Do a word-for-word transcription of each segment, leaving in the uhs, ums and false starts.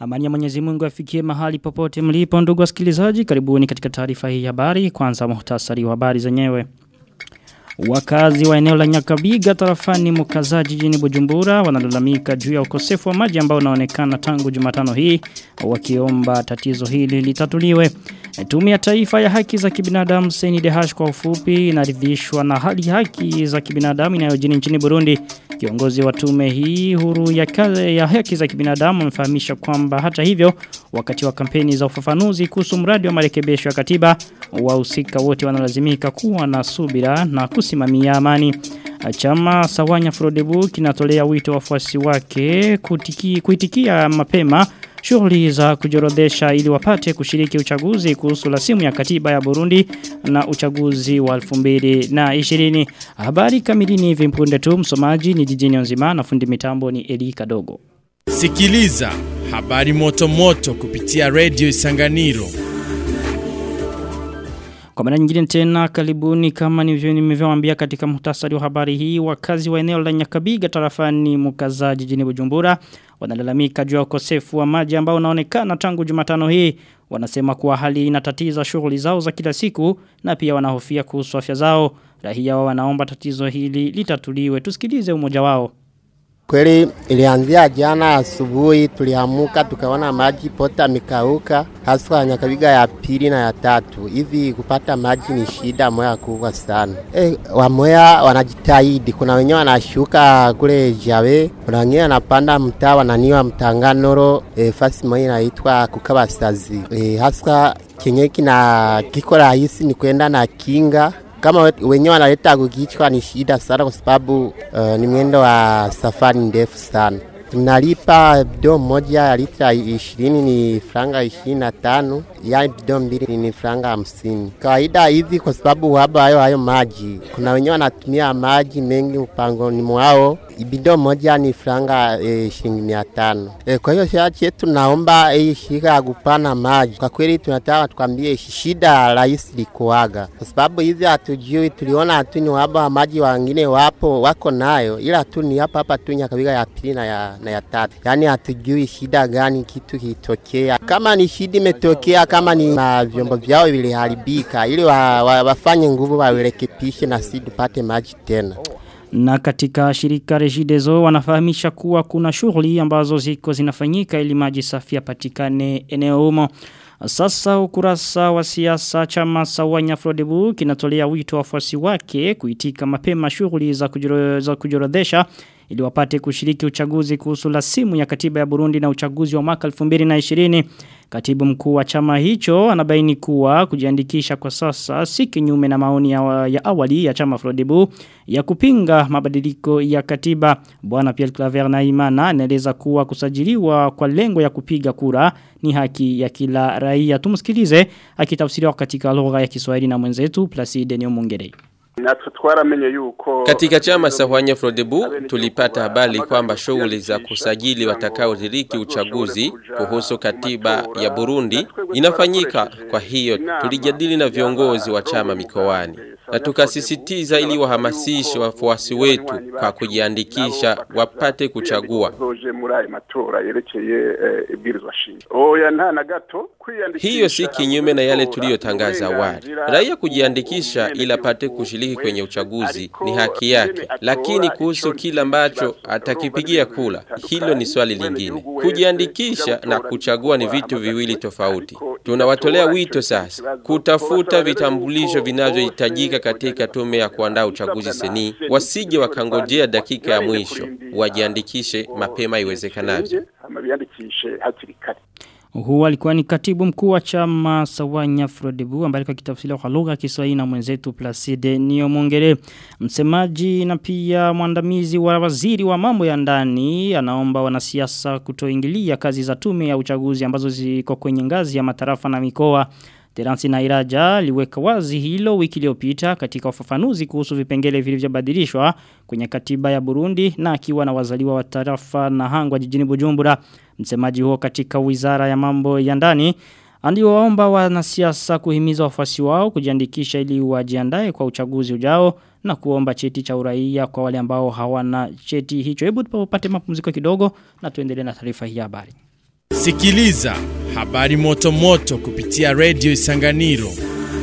Amani ya Mwenyezi Mungu afikie mahali popote mlipo ndugu wasikilizaji. Karibuni katika taarifa hii ya habari. Kwanza muhtasari wa habari zenyewe. Wakazi wa eneo la Nyakabiga tarafani Mukaza jijini Bujumbura wanalalamika juu ya ukosefu wa maji ambao unaonekana tangu Jumatano hii, wakiomba tatizo hili litatuliwe. Tume ya Taifa ya Haki za Kibinadamu C N D H kwa ufupi inaridhishwa na hali haki za kibinadamu inayojiri nchini Burundi. Kiongozi wa tume hii huru ya, ya haki za kibinadamu amefahamisha kwamba hata hivyo wakati wa kampeni za ufafanuzi kuhusu mradi wa marekebisho ya katiba, wahusika wote wanalazimika kuwa na subira na kusimamia amani. Chama Sawanya Frodebu kinatolea wito wafuasi wake kutiki, kuitikia mapema shughuli za kujorodesha ili wapate kushiriki uchaguzi kuhusu rasimu ya katiba ya Burundi na uchaguzi wa elfu mbili na ishirini. Habari kamili ni hivi punde tu, msomaji ni Jijini Nzima na fundi mitambo ni Eli Kadogo. Sikiliza habari moto moto kupitia Radio Isanganiro. Kwa mara nyingine tena karibuni kama nimevyowaambia katika muhtasari wa habari hii, wakazi wa eneo la Nyakabiga tarafani Mukaza jijini Bujumbura wanalalamika juu ya ukosefu wa maji ambao unaonekana tangu Jumatano hii. Wanasema kuwa hali inatatiza shughuli zao za kila siku na pia wanahofia kuhusu afya zao. Raia wao wanaomba tatizo hili litatuliwe. Tusikilize umoja wao. Kweli ilianzia jana asubuhi, tuliamuka tukaona maji pota mikauka, hasa Nyakabiga ya pili na ya tatu. Hivi kupata maji ni shida moya kubwa sana. Eh, wamoya wanajitahidi, kuna wenyewe wanashuka kule Jabe, kuna wengine wanapanda mtaa wananiwa Mtanganoro, eh, fasi moja inaitwa Kukabasazi. Eh, hasa kenyeki na kiko rahisi ni kwenda na kinga. Kama wenyewe wanaleta kukichwa ni shida sana kwa sababu uh, ni mwendo wa safari ndefu sana. Tunalipa bidon moja ya lita ishirini ni franga ishirini na tano, ya bidon mbili ni franga hamsini. Kawaida hivi kwa sababu uhaba hayo hayo maji. Kuna wenyewe wanatumia maji mengi upangoni mwao. Bidon moja ni franga e, shilingi mia tano. E, kwa hiyo shachi tunaomba e, shirika kupana maji. Kwa kweli tunataka tukwambie shida rais likuaga. Kwa sababu hizi hatujui, tuliona hatu ni uhaba wa maji, wengine wapo wako nayo, ila tu ni hapa hapa tu Nyakabiga ya pili na ya na ya tatu. Yaani hatujui shida gani kitu kitokea. Kama ni shida imetokea, kama ni na vyombo vyao viliharibika, ili wa, wa, wafanye nguvu warekebishe na sisi tupate maji tena. Na katika shirika Regideso wanafahamisha kuwa kuna shughuli ambazo ziko zinafanyika ili maji safi yapatikane eneo humo. Sasa ukurasa wa siasa chama Sawanya Frodebu kinatolea wito wafuasi wake kuitika mapema shughuli za kujoro, za kujorodesha ili wapate kushiriki uchaguzi kuhusu rasimu ya katiba ya Burundi na uchaguzi wa mwaka elfu mbili na ishirini. Katibu mkuu wa chama hicho anabaini kuwa kujiandikisha kwa sasa si kinyume na maoni ya, ya awali ya chama Frodebu ya kupinga mabadiliko ya katiba. Bwana Pierre Claver Naimana anaeleza kuwa kusajiliwa kwa lengo ya kupiga kura ni haki ya kila raia. Tumsikilize akitafsiriwa katika lugha ya Kiswahili na mwenzetu Placide Nyomungere. Katika chama Sawanya Frodebu tulipata habari kwamba shughuli za kusajili watakaoshiriki uchaguzi kuhusu katiba ya Burundi inafanyika. Kwa hiyo tulijadili na viongozi wa chama mikoani na tukasisitiza ili wahamasishe wafuasi wetu kwa kujiandikisha wapate kuchagua. Hiyo si kinyume na yale tuliyotangaza awali. Raia kujiandikisha ili apate kushiriki kwenye uchaguzi ni haki yake, lakini kuhusu kila ambacho atakipigia kula, hilo ni swali lingine. Kujiandikisha na kuchagua ni vitu viwili tofauti. Tunawatolea wito sasa kutafuta vitambulisho vinavyohitajika katika tume ya kuandaa uchaguzi seni, wasije wakangojea dakika ya mwisho, wajiandikishe mapema iwezekanavyo. Huu alikuwa ni katibu mkuu wa chama Sawanya Frodebu ambaye kwa kitafsiri kwa lugha ya Kiswahili na mwenzetu Placide Nyomungere. Msemaji na pia mwandamizi wa waziri wa mambo ya ndani anaomba wanasiasa kutoingilia kazi za tume ya uchaguzi ambazo ziko kwenye ngazi ya matarafa na mikoa. Teransi Nairaja liweka wazi hilo wiki iliyopita katika ufafanuzi kuhusu vipengele vilivyobadilishwa kwenye katiba ya Burundi na akiwa na wazaliwa wa tarafa na Hangwa jijini Bujumbura. Msemaji huo katika wizara ya mambo ya ndani aliwaomba wanasiasa kuhimiza wafuasi wao kujiandikisha ili wajiandae kwa uchaguzi ujao na kuomba cheti cha uraia kwa wale ambao hawana cheti hicho. Hebu tupate mapumziko kidogo na tuendelee na taarifa hii ya habari. Sikiliza habari moto moto kupitia Radio Isanganiro.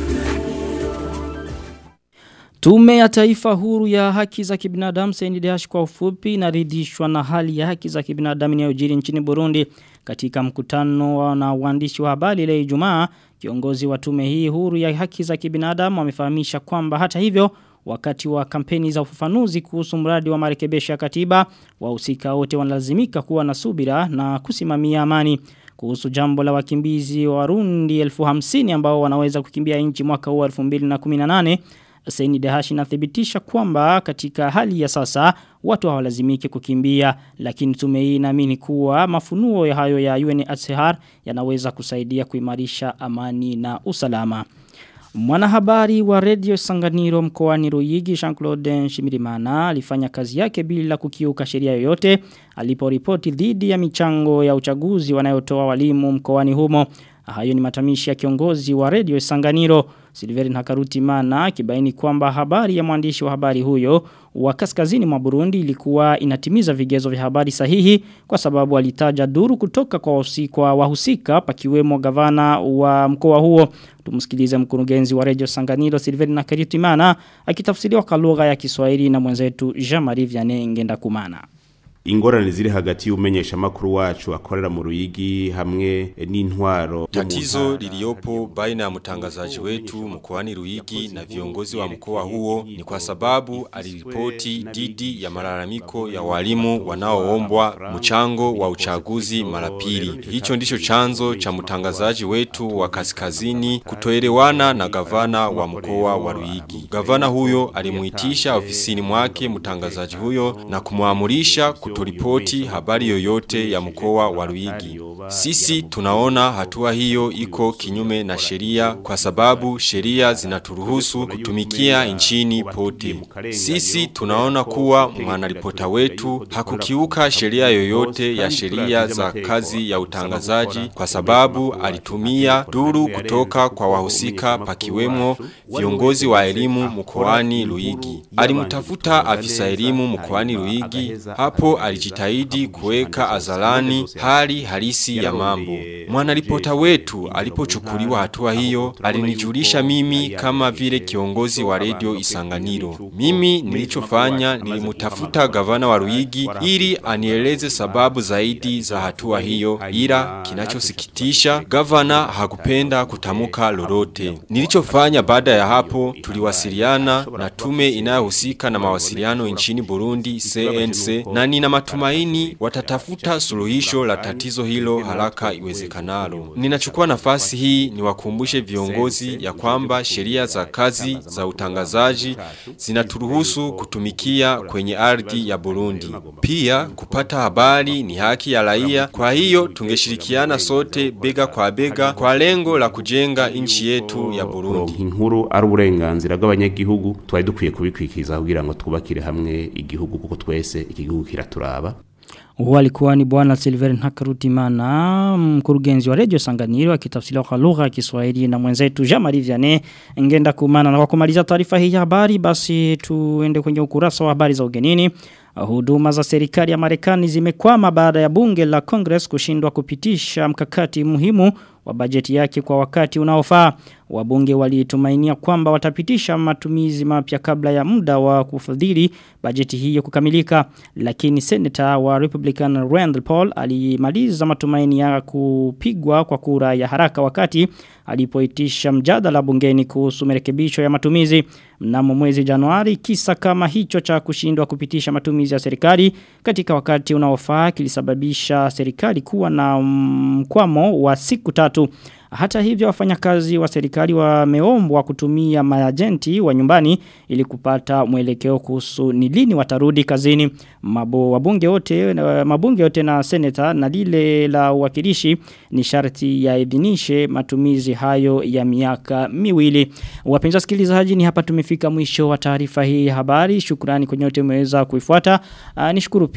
Tume ya Taifa Huru ya Haki za Kibinadamu C N D H kwa ufupi inaridhishwa na hali ya haki za kibinadamu inayojiri nchini Burundi. Katika mkutano na waandishi wa habari leo Ijumaa, kiongozi wa tume hii huru ya haki za kibinadamu amefahamisha kwamba hata hivyo wakati wa kampeni za ufafanuzi kuhusu mradi wa marekebisho ya katiba, wahusika wote wanalazimika kuwa na subira na kusimamia amani. Kuhusu jambo la wakimbizi wa Warundi elfu hamsini ambao wanaweza kukimbia nchi mwaka huu elfu mbili na kumi na nane, C N D H inathibitisha kwamba katika hali ya sasa watu hawalazimiki kukimbia, lakini tume hii inaamini kuwa mafunuo ya hayo ya U N H C R yanaweza kusaidia kuimarisha amani na usalama. Mwanahabari wa Radio Sanganiro mkoani Ruyigi Jean-Claude Nshimirimana alifanya kazi yake bila kukiuka sheria yoyote aliporipoti dhidi ya michango ya uchaguzi wanayotoa walimu mkoani humo. Hayo ni matamishi ya kiongozi wa Radio Sanganiro Silverin Hakarutimana kibaini kwamba habari ya mwandishi wa habari huyo wa kaskazini mwa Burundi ilikuwa inatimiza vigezo vya habari sahihi kwa sababu alitaja duru kutoka kwa wahusika wahusika pakiwemo gavana wa mkoa huo. Tumsikilize mkurugenzi wa Radio Sanganiro Silverin Hakarutimana akitafsiriwa kwa lugha ya Kiswahili na mwenzetu Jean-Marie Vianney Ngendakumana. Ingorane ziri hagati y'umenyesha makuru wacu akorera mu Ruyigi hamwe n'intwaro. Tatizo liliopo baina ya mtangazaji wetu mkoani Ruyigi na viongozi wa mkoa huo ni kwa sababu aliripoti dhidi ya malalamiko ya walimu wanaoombwa mchango wa uchaguzi mara pili. Hicho ndicho chanzo cha mtangazaji wetu wa kaskazini kutoelewana na gavana wa mkoa wa Ruyigi. Gavana huyo alimuitisha ofisini mwake mtangazaji huyo na kumwamurisha kutoripoti habari yoyote ya mkoa wa Ruyigi. Sisi tunaona hatua hiyo iko kinyume na sheria kwa sababu sheria zinaturuhusu kutumikia nchini pote. Sisi tunaona kuwa mwanaripota wetu hakukiuka sheria yoyote ya sheria za kazi ya utangazaji kwa sababu alitumia duru kutoka kwa wahusika pakiwemo viongozi wa elimu mkoani Ruyigi. Alimtafuta afisa elimu mkoani Ruyigi, hapo alijitahidi kuweka azalani hali halisi ya mambo. Mwanaripota wetu alipochukuliwa hatua hiyo alinijulisha mimi kama vile kiongozi wa Radio Isanganiro. Mimi nilichofanya nilimtafuta gavana wa Ruyigi ili anieleze sababu zaidi za hatua hiyo, ila kinachosikitisha gavana hakupenda kutamuka lolote. Nilichofanya baada ya hapo tuliwasiliana na tume inayohusika na mawasiliano nchini Burundi C N C na nina matumaini watatafuta suluhisho la tatizo hilo haraka iwezekanalo. Ninachukua nafasi hii niwakumbushe viongozi ya kwamba sheria za kazi za utangazaji zinaturuhusu kutumikia kwenye ardhi ya Burundi. Pia kupata habari ni haki ya raia, kwa hiyo tungeshirikiana sote bega kwa bega kwa lengo la kujenga nchi yetu ya Burundi. Inkuru ari uburenganzira bw'abanyagihugu twari dukwiye kubikwikiza kugira ngo twubakire hamwe igihugu kuko twese igihugu kiraturaba. Walikuwa ni bwana Silverin Hakarutimana mkurugenzi wa Radio Sanganiro akitafsiriwa kwa lugha ya Kiswahili na mwenzetu Jean-Marie Vianney Ngendakumana. Na kwa kumaliza taarifa hii ya habari basi tuende kwenye ukurasa wa habari za ugenini. Huduma za serikali ya Marekani zimekwama baada ya bunge la Congress kushindwa kupitisha mkakati muhimu wa bajeti yake kwa wakati unaofaa. Wabunge walitumainia kwamba watapitisha matumizi mapya kabla ya muda wa kufadhili bajeti hiyo kukamilika, lakini Senator wa Republican Rand Paul alimaliza matumaini ya kupigwa kwa kura ya haraka wakati alipoitisha mjadala bungeni kuhusu marekebisho ya matumizi mnamo mwezi Januari. Kisa kama hicho cha kushindwa kupitisha matumizi ya serikali katika wakati unaofaa kilisababisha serikali kuwa na mkwamo wa siku tatu. Hata hivyo wafanyakazi wa serikali wameombwa kutumia maajenti wa nyumbani ili kupata mwelekeo kuhusu ni lini watarudi kazini. Mabo wabunge wote mabunge yote na seneta na lile la uwakilishi ni sharti ya idhinishe matumizi hayo ya miaka miwili. Wapenzi wasikilizaji, ni hapa tumefika mwisho wa taarifa hii ya habari. Shukrani kwa nyote mmeweza kuifuata. Uh, nishukuru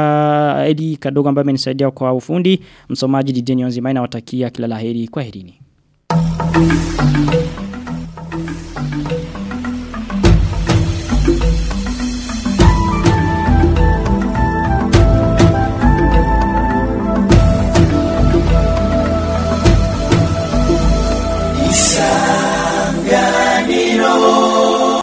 pia Edi Kadogo ambaye amenisaidia kwa ufundi. Msomaji Dideni Onzimaina watakia kila laheri. Kwaherini. Thank you.